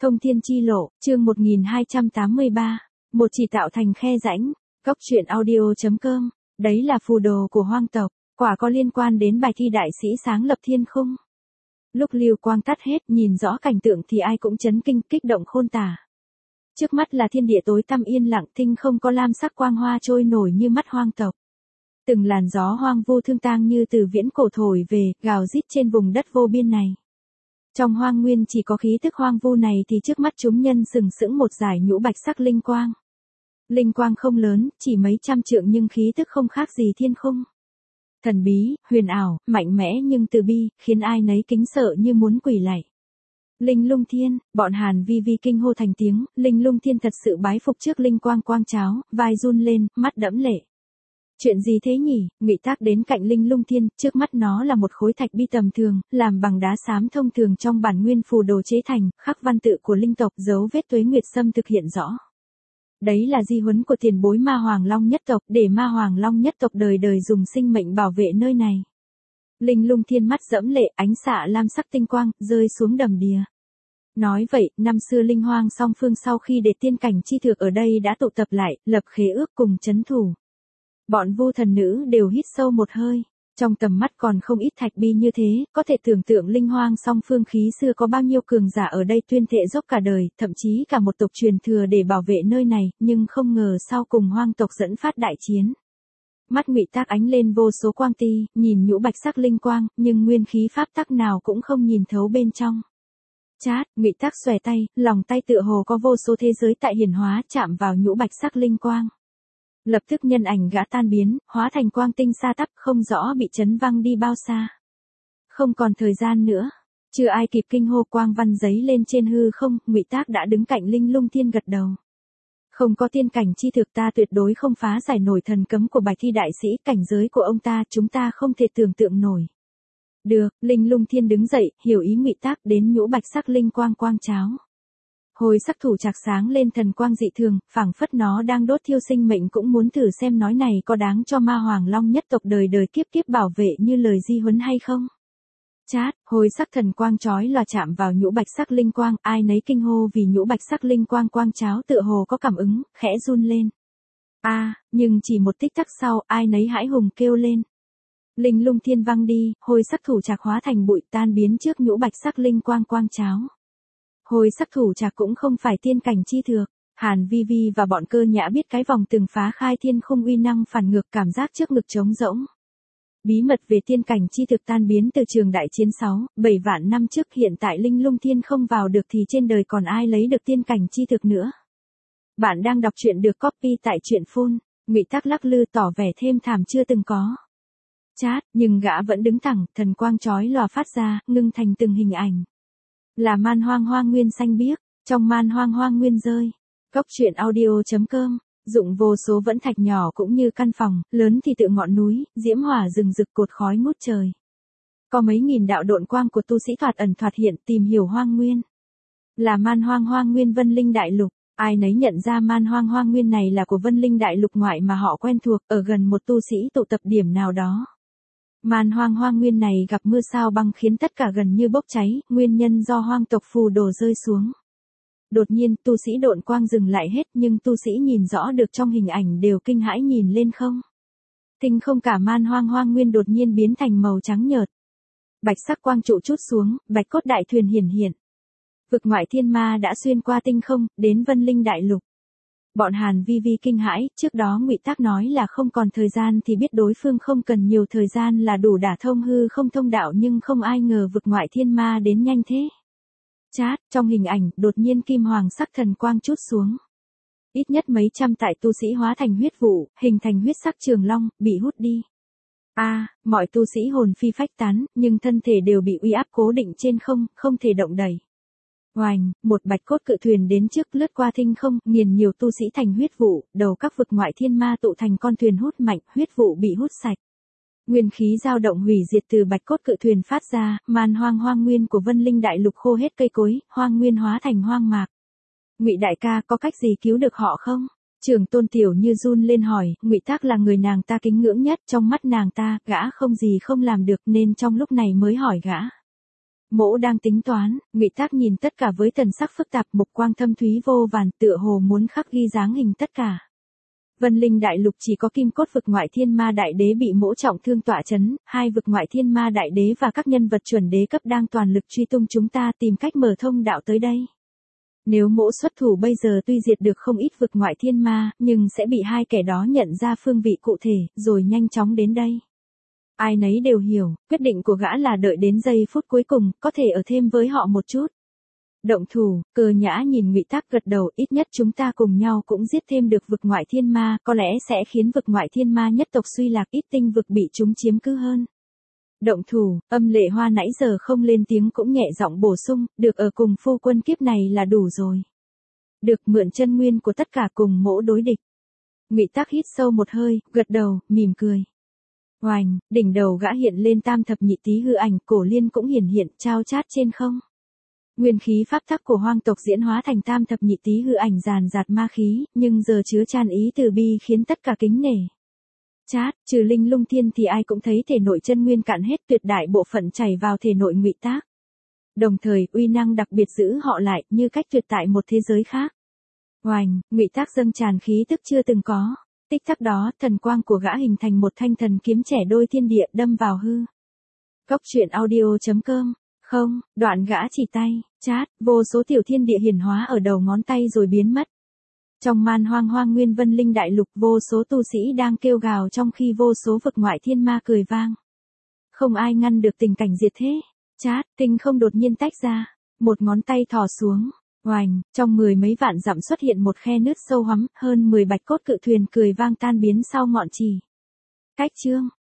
Thông thiên chi lộ, chương 1283. Một chỉ tạo thành khe rãnh. Góc truyện audio.com. Đấy là phù đồ của hoang tộc, quả có liên quan đến bài thi đại sĩ sáng lập thiên khung. Lúc lưu quang tắt hết, nhìn rõ cảnh tượng thì ai cũng chấn kinh, kích động khôn tả. Trước mắt là thiên địa tối tăm yên lặng, tinh không có lam sắc quang hoa trôi nổi như mắt hoang tộc. Từng làn gió hoang vu thương tang như từ viễn cổ thổi về, gào rít trên vùng đất vô biên này. Trong hoang nguyên chỉ có khí tức hoang vu này thì trước mắt chúng nhân sừng sững một dải nhũ bạch sắc linh quang. Linh quang không lớn, chỉ mấy trăm trượng nhưng khí tức không khác gì thiên khung. Thần bí, huyền ảo, mạnh mẽ nhưng từ bi, khiến ai nấy kính sợ như muốn quỳ lạy. Linh Lung Thiên, bọn Hàn Vi Vi kinh hô thành tiếng, Linh Lung Thiên thật sự bái phục trước linh quang quang cháo, vai run lên, mắt đẫm lệ. Chuyện gì thế nhỉ? Ngụy Tác đến cạnh Linh Lung Thiên, trước mắt nó là một khối thạch bi tầm thường, làm bằng đá xám thông thường trong bản nguyên phù đồ chế thành, khắc văn tự của linh tộc, dấu vết tuế nguyệt xâm thực hiện rõ. Đấy là di huấn của tiền bối Ma Hoàng Long nhất tộc, để Ma Hoàng Long nhất tộc đời đời dùng sinh mệnh bảo vệ nơi này. Linh Lung Thiên mắt dẫm lệ, ánh xạ lam sắc tinh quang, rơi xuống đầm đìa. Nói vậy, năm xưa linh hoang song phương sau khi để tiên cảnh chi thực ở đây đã tụ tập lại, lập khế ước cùng chấn thủ. Bọn vu thần nữ đều hít sâu một hơi, trong tầm mắt còn không ít thạch bi như thế, có thể tưởng tượng linh hoang song phương khí xưa có bao nhiêu cường giả ở đây tuyên thệ dốc cả đời, thậm chí cả một tộc truyền thừa để bảo vệ nơi này, nhưng không ngờ sau cùng hoang tộc dẫn phát đại chiến. Mắt Ngụy Tác ánh lên vô số quang ti, nhìn nhũ bạch sắc linh quang, nhưng nguyên khí pháp tắc nào cũng không nhìn thấu bên trong. Chát, Ngụy Tác xòe tay, lòng tay tựa hồ có vô số thế giới tại hiển hóa, chạm vào nhũ bạch sắc linh quang. Lập tức nhân ảnh gã tan biến, hóa thành quang tinh xa tắp, không rõ bị chấn văng đi bao xa. Không còn thời gian nữa, chưa ai kịp kinh hô, quang văn giấy lên trên hư không, Ngụy Tác đã đứng cạnh Linh Lung Thiên gật đầu. Không có tiên cảnh chi thực ta tuyệt đối không phá giải nổi thần cấm của bài thi đại sĩ, cảnh giới của ông ta chúng ta không thể tưởng tượng nổi. Được, Linh Lung Thiên đứng dậy, hiểu ý Ngụy Tác, đến nhũ bạch sắc linh quang quang cháo. Hồi sắc thủ chạc sáng lên thần quang dị thường, phảng phất nó đang đốt thiêu sinh mệnh, cũng muốn thử xem nói này có đáng cho Ma Hoàng Long nhất tộc đời đời kiếp kiếp bảo vệ như lời di huấn hay không. Chát, hồi sắc thần quang chói lòa chạm vào nhũ bạch sắc linh quang, ai nấy kinh hô vì nhũ bạch sắc linh quang quang cháo tựa hồ có cảm ứng, khẽ run lên. Nhưng chỉ một tích tắc sau, ai nấy hãi hùng kêu lên. Linh Lung Thiên văng đi, hồi sắc thủ chạc hóa thành bụi tan biến trước nhũ bạch sắc linh quang quang cháo. Hồi sắc thủ chạc cũng không phải tiên cảnh chi thực, Hàn Vi Vi và bọn Cơ Nhã biết cái vòng từng phá khai thiên khung uy năng phản ngược, cảm giác trước ngực trống rỗng. Bí mật về tiên cảnh chi thực tan biến từ trường đại chiến 7 vạn năm trước, hiện tại Linh Lung Thiên không vào được thì trên đời còn ai lấy được tiên cảnh chi thực nữa. Bạn đang đọc truyện được copy tại truyện phun, Ngụy Tác lắc lư tỏ vẻ thêm thảm chưa từng có. Chát, nhưng gã vẫn đứng thẳng, thần quang chói lòa phát ra, ngưng thành từng hình ảnh. Là man hoang hoang nguyên xanh biếc, trong man hoang hoang nguyên rơi. Góc truyện audio.com, dụng vô số vẫn thạch nhỏ cũng như căn phòng, lớn thì tự ngọn núi, diễm hỏa rừng rực cột khói ngút trời. Có mấy nghìn đạo độn quang của tu sĩ thoạt ẩn thoạt hiện tìm hiểu hoang nguyên. Là man hoang hoang nguyên Vân Linh Đại Lục, ai nấy nhận ra man hoang hoang nguyên này là của Vân Linh Đại Lục ngoại mà họ quen thuộc, ở gần một tu sĩ tụ tập điểm nào đó. Man hoang hoang nguyên này gặp mưa sao băng khiến tất cả gần như bốc cháy, nguyên nhân do hoang tộc phù đồ rơi xuống. Đột nhiên, tu sĩ độn quang dừng lại hết, nhưng tu sĩ nhìn rõ được trong hình ảnh đều kinh hãi nhìn lên không. Tinh không cả man hoang hoang nguyên đột nhiên biến thành màu trắng nhợt. Bạch sắc quang trụ trút xuống, bạch cốt đại thuyền hiển hiện. Vực ngoại thiên ma đã xuyên qua tinh không, đến Vân Linh Đại Lục. Bọn Hàn Vi Vi kinh hãi, trước đó Ngụy Tác nói là không còn thời gian thì biết đối phương không cần nhiều thời gian là đủ đả thông hư không thông đạo, nhưng không ai ngờ vực ngoại thiên ma đến nhanh thế. Chát, trong hình ảnh, đột nhiên kim hoàng sắc thần quang trút xuống. Ít nhất mấy trăm tại tu sĩ hóa thành huyết vụ, hình thành huyết sắc trường long, bị hút đi. Mọi tu sĩ hồn phi phách tán, nhưng thân thể đều bị uy áp cố định trên không, không thể động đẩy. Oành, một bạch cốt cự thuyền đến trước, lướt qua thinh không, nghiền nhiều tu sĩ thành huyết vụ, đầu các vực ngoại thiên ma tụ thành con thuyền hút mạnh, huyết vụ bị hút sạch. Nguyên khí dao động hủy diệt từ bạch cốt cự thuyền phát ra, man hoang hoang nguyên của Vân Linh Đại Lục khô hết cây cối, hoang nguyên hóa thành hoang mạc. Ngụy đại ca có cách gì cứu được họ không? Trường Tôn Tiểu Như run lên hỏi, Ngụy Tác là người nàng ta kính ngưỡng nhất, trong mắt nàng ta, gã không gì không làm được nên trong lúc này mới hỏi gã. Mỗ đang tính toán, Ngụy Tác nhìn tất cả với thần sắc phức tạp, mục quang thâm thúy vô vàn, tựa hồ muốn khắc ghi dáng hình tất cả. Vân Linh đại lục chỉ có Kim Cốt vực ngoại thiên ma đại đế bị mỗ trọng thương tọa chấn, hai vực ngoại thiên ma đại đế và các nhân vật chuẩn đế cấp đang toàn lực truy tung chúng ta tìm cách mở thông đạo tới đây. Nếu mỗ xuất thủ bây giờ tuy diệt được không ít vực ngoại thiên ma, nhưng sẽ bị hai kẻ đó nhận ra phương vị cụ thể, rồi nhanh chóng đến đây. Ai nấy đều hiểu, quyết định của gã là đợi đến giây phút cuối cùng, có thể ở thêm với họ một chút. Động thủ, Cơ Nhã nhìn Ngụy Tác gật đầu, ít nhất chúng ta cùng nhau cũng giết thêm được vực ngoại thiên ma, có lẽ sẽ khiến vực ngoại thiên ma nhất tộc suy lạc, ít tinh vực bị chúng chiếm cứ hơn. Động thủ, Âm Lệ Hoa nãy giờ không lên tiếng cũng nhẹ giọng bổ sung, được ở cùng phu quân kiếp này là đủ rồi. Được, mượn chân nguyên của tất cả cùng mỗ đối địch. Ngụy Tác hít sâu một hơi, gật đầu, mỉm cười. Oành, đỉnh đầu gã hiện lên tam thập nhị tý hư ảnh, cổ liên cũng hiển hiện, trao chát trên không. Nguyên khí pháp tắc của hoang tộc diễn hóa thành tam thập nhị tý hư ảnh ràn rạt ma khí, nhưng giờ chứa chan ý từ bi khiến tất cả kính nể. Chát, trừ Linh Lung Thiên thì ai cũng thấy thể nội chân nguyên cạn hết, tuyệt đại bộ phận chảy vào thể nội Ngụy Tác. Đồng thời, uy năng đặc biệt giữ họ lại, như cách tuyệt tại một thế giới khác. Oành, Ngụy Tác dâng tràn khí tức chưa từng có. Tích tắc đó, thần quang của gã hình thành một thanh thần kiếm trẻ đôi thiên địa đâm vào hư. Cốc truyện audio.com. Không, đoạn gã chỉ tay, chát, vô số tiểu thiên địa hiển hóa ở đầu ngón tay rồi biến mất. Trong man hoang hoang nguyên Vân Linh đại lục, vô số tu sĩ đang kêu gào trong khi vô số vực ngoại thiên ma cười vang. Không ai ngăn được tình cảnh diệt thế. Chát, tinh không đột nhiên tách ra, một ngón tay thò xuống. Oành, trong 10 mấy vạn dặm xuất hiện một khe nứt sâu hoắm, hơn 10 bạch cốt cự thuyền cười vang tan biến sau ngọn trì. Cách chương